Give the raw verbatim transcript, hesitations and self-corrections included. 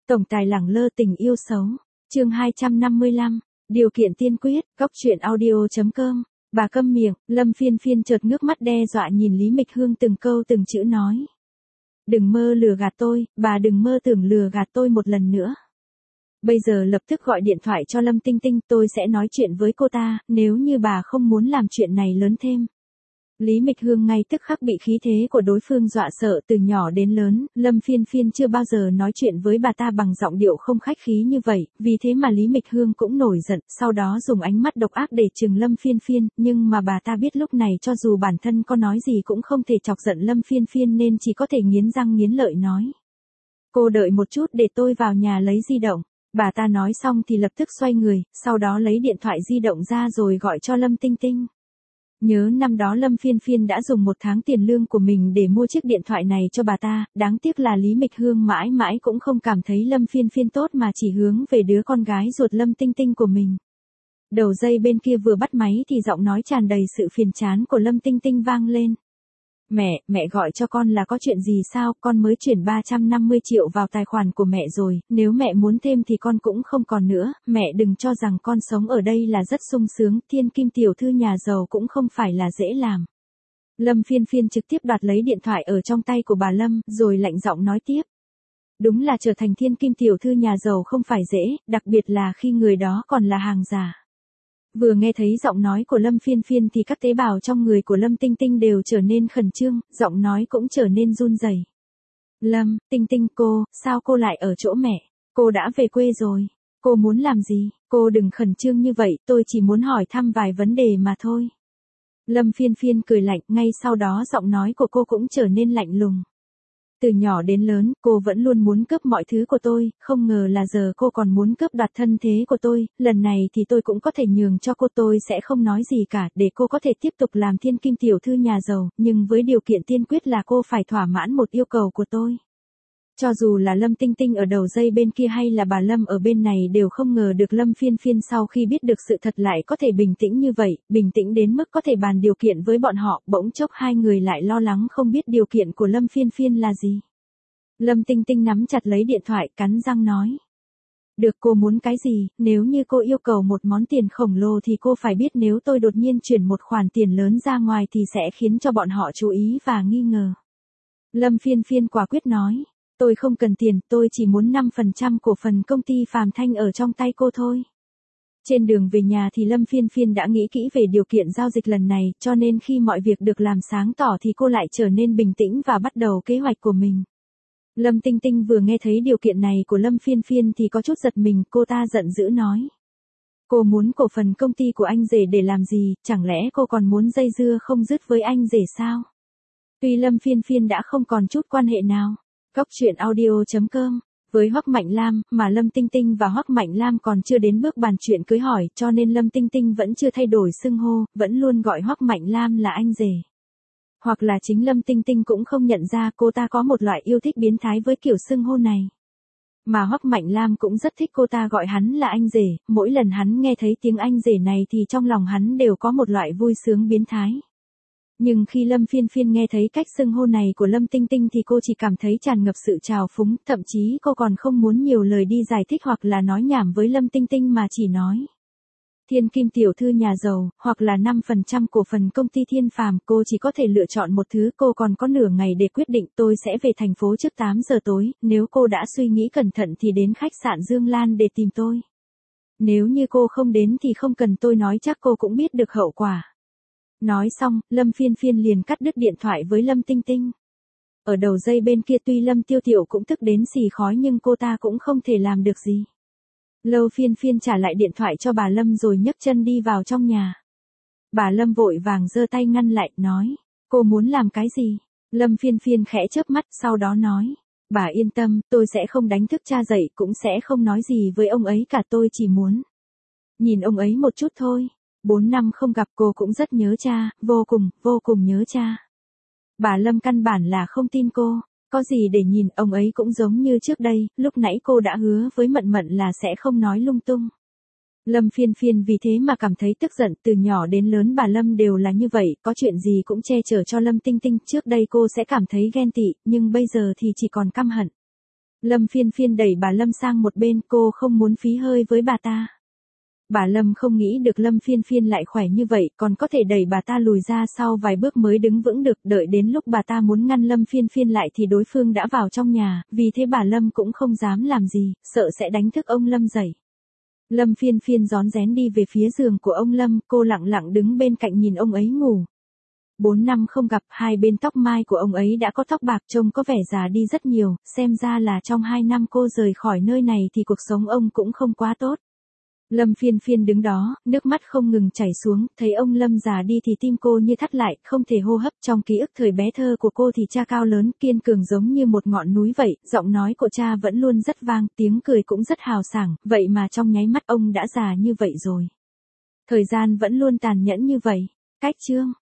Tổng tài lẳng lơ tình yêu xấu. Chương hai trăm năm mươi lăm. Điều kiện tiên quyết. Góc truyện audio chấm com. Bà câm miệng. Lâm Phiên Phiên chợt ngước mắt đe dọa nhìn Lý Mịch Hương từng câu từng chữ nói. Đừng mơ lừa gạt tôi, bà đừng mơ tưởng lừa gạt tôi một lần nữa. Bây giờ lập tức gọi điện thoại cho Lâm Tinh Tinh, tôi sẽ nói chuyện với cô ta, nếu như bà không muốn làm chuyện này lớn thêm. Lý Mịch Hương ngay tức khắc bị khí thế của đối phương dọa sợ. Từ nhỏ đến lớn, Lâm Phiên Phiên chưa bao giờ nói chuyện với bà ta bằng giọng điệu không khách khí như vậy, vì thế mà Lý Mịch Hương cũng nổi giận, sau đó dùng ánh mắt độc ác để trừng Lâm Phiên Phiên, nhưng mà bà ta biết lúc này cho dù bản thân có nói gì cũng không thể chọc giận Lâm Phiên Phiên nên chỉ có thể nghiến răng nghiến lợi nói. Cô đợi một chút để tôi vào nhà lấy di động. Bà ta nói xong thì lập tức xoay người, sau đó lấy điện thoại di động ra rồi gọi cho Lâm Tinh Tinh. Nhớ năm đó Lâm Phiên Phiên đã dùng một tháng tiền lương của mình để mua chiếc điện thoại này cho bà ta, đáng tiếc là Lý Mịch Hương mãi mãi cũng không cảm thấy Lâm Phiên Phiên tốt mà chỉ hướng về đứa con gái ruột Lâm Tinh Tinh của mình. Đầu dây bên kia vừa bắt máy thì giọng nói tràn đầy sự phiền chán của Lâm Tinh Tinh vang lên. Mẹ, mẹ gọi cho con là có chuyện gì sao, con mới chuyển ba trăm năm mươi triệu vào tài khoản của mẹ rồi, nếu mẹ muốn thêm thì con cũng không còn nữa, mẹ đừng cho rằng con sống ở đây là rất sung sướng, thiên kim tiểu thư nhà giàu cũng không phải là dễ làm. Lâm Phiên Phiên trực tiếp đoạt lấy điện thoại ở trong tay của bà Lâm, rồi lạnh giọng nói tiếp. Đúng là trở thành thiên kim tiểu thư nhà giàu không phải dễ, đặc biệt là khi người đó còn là hàng giả. Vừa nghe thấy giọng nói của Lâm Phiên Phiên thì các tế bào trong người của Lâm Tinh Tinh đều trở nên khẩn trương, giọng nói cũng trở nên run rẩy. Lâm, Tinh Tinh cô, sao cô lại ở chỗ mẹ? Cô đã về quê rồi. Cô muốn làm gì? Cô đừng khẩn trương như vậy, tôi chỉ muốn hỏi thăm vài vấn đề mà thôi. Lâm Phiên Phiên cười lạnh, ngay sau đó giọng nói của cô cũng trở nên lạnh lùng. Từ nhỏ đến lớn, cô vẫn luôn muốn cướp mọi thứ của tôi, không ngờ là giờ cô còn muốn cướp đoạt thân thế của tôi, lần này thì tôi cũng có thể nhường cho cô, tôi sẽ không nói gì cả, để cô có thể tiếp tục làm thiên kim tiểu thư nhà giàu, nhưng với điều kiện tiên quyết là cô phải thỏa mãn một yêu cầu của tôi. Cho dù là Lâm Tinh Tinh ở đầu dây bên kia hay là bà Lâm ở bên này đều không ngờ được Lâm Phiên Phiên sau khi biết được sự thật lại có thể bình tĩnh như vậy, bình tĩnh đến mức có thể bàn điều kiện với bọn họ, bỗng chốc hai người lại lo lắng không biết điều kiện của Lâm Phiên Phiên là gì. Lâm Tinh Tinh nắm chặt lấy điện thoại cắn răng nói. Được, cô muốn cái gì, nếu như cô yêu cầu một món tiền khổng lồ thì cô phải biết nếu tôi đột nhiên chuyển một khoản tiền lớn ra ngoài thì sẽ khiến cho bọn họ chú ý và nghi ngờ. Lâm Phiên Phiên quả quyết nói. Tôi không cần tiền, tôi chỉ muốn năm phần trăm cổ phần công ty Phàm Thanh ở trong tay cô thôi. Trên đường về nhà thì Lâm Phiên Phiên đã nghĩ kỹ về điều kiện giao dịch lần này, cho nên khi mọi việc được làm sáng tỏ thì cô lại trở nên bình tĩnh và bắt đầu kế hoạch của mình. Lâm Tinh Tinh vừa nghe thấy điều kiện này của Lâm Phiên Phiên thì có chút giật mình, cô ta giận dữ nói. Cô muốn cổ phần công ty của anh rể để làm gì, chẳng lẽ cô còn muốn dây dưa không dứt với anh rể sao? Tuy Lâm Phiên Phiên đã không còn chút quan hệ nào. Góc truyện audio chấm com. Với Hoắc Mạnh Lam, mà Lâm Tinh Tinh và Hoắc Mạnh Lam còn chưa đến bước bàn chuyện cưới hỏi, cho nên Lâm Tinh Tinh vẫn chưa thay đổi xưng hô, vẫn luôn gọi Hoắc Mạnh Lam là anh rể. Hoặc là chính Lâm Tinh Tinh cũng không nhận ra cô ta có một loại yêu thích biến thái với kiểu xưng hô này. Mà Hoắc Mạnh Lam cũng rất thích cô ta gọi hắn là anh rể, mỗi lần hắn nghe thấy tiếng anh rể này thì trong lòng hắn đều có một loại vui sướng biến thái. Nhưng khi Lâm Phiên Phiên nghe thấy cách xưng hô này của Lâm Tinh Tinh thì cô chỉ cảm thấy tràn ngập sự trào phúng, thậm chí cô còn không muốn nhiều lời đi giải thích hoặc là nói nhảm với Lâm Tinh Tinh mà chỉ nói. Thiên kim tiểu thư nhà giàu, hoặc là năm phần trăm cổ phần công ty Thiên Phàm, cô chỉ có thể lựa chọn một thứ, cô còn có nửa ngày để quyết định, tôi sẽ về thành phố trước tám giờ tối, nếu cô đã suy nghĩ cẩn thận thì đến khách sạn Dương Lan để tìm tôi. Nếu như cô không đến thì không cần tôi nói chắc cô cũng biết được hậu quả. Nói xong, Lâm Phiên Phiên liền cắt đứt điện thoại với Lâm Tinh Tinh. Ở đầu dây bên kia tuy Lâm Tiêu Tiểu cũng tức đến xì khói nhưng cô ta cũng không thể làm được gì. Lâu Phiên Phiên trả lại điện thoại cho bà Lâm rồi nhấc chân đi vào trong nhà. Bà Lâm vội vàng giơ tay ngăn lại, nói, cô muốn làm cái gì? Lâm Phiên Phiên khẽ chớp mắt, sau đó nói, bà yên tâm, tôi sẽ không đánh thức cha dậy, cũng sẽ không nói gì với ông ấy cả, tôi chỉ muốn nhìn ông ấy một chút thôi. Bốn năm không gặp cô cũng rất nhớ cha, vô cùng, vô cùng nhớ cha. Bà Lâm căn bản là không tin cô, có gì để nhìn, ông ấy cũng giống như trước đây, lúc nãy cô đã hứa với Mận Mận là sẽ không nói lung tung. Lâm Phiên Phiên vì thế mà cảm thấy tức giận, từ nhỏ đến lớn bà Lâm đều là như vậy, có chuyện gì cũng che chở cho Lâm Tinh Tinh, trước đây cô sẽ cảm thấy ghen tị, nhưng bây giờ thì chỉ còn căm hận. Lâm Phiên Phiên đẩy bà Lâm sang một bên, cô không muốn phí hơi với bà ta. Bà Lâm không nghĩ được Lâm Phiên Phiên lại khỏe như vậy, còn có thể đẩy bà ta lùi ra sau vài bước mới đứng vững được, đợi đến lúc bà ta muốn ngăn Lâm Phiên Phiên lại thì đối phương đã vào trong nhà, vì thế bà Lâm cũng không dám làm gì, sợ sẽ đánh thức ông Lâm dậy. Lâm Phiên Phiên rón rén đi về phía giường của ông Lâm, cô lặng lặng đứng bên cạnh nhìn ông ấy ngủ. Bốn năm không gặp, hai bên tóc mai của ông ấy đã có tóc bạc, trông có vẻ già đi rất nhiều, xem ra là trong hai năm cô rời khỏi nơi này thì cuộc sống ông cũng không quá tốt. Lâm Phiên Phiên đứng đó, nước mắt không ngừng chảy xuống, thấy ông Lâm già đi thì tim cô như thắt lại, không thể hô hấp. Trong ký ức thời bé thơ của cô thì cha cao lớn, kiên cường giống như một ngọn núi vậy, giọng nói của cha vẫn luôn rất vang, tiếng cười cũng rất hào sảng, vậy mà trong nháy mắt ông đã già như vậy rồi. Thời gian vẫn luôn tàn nhẫn như vậy. Cách chương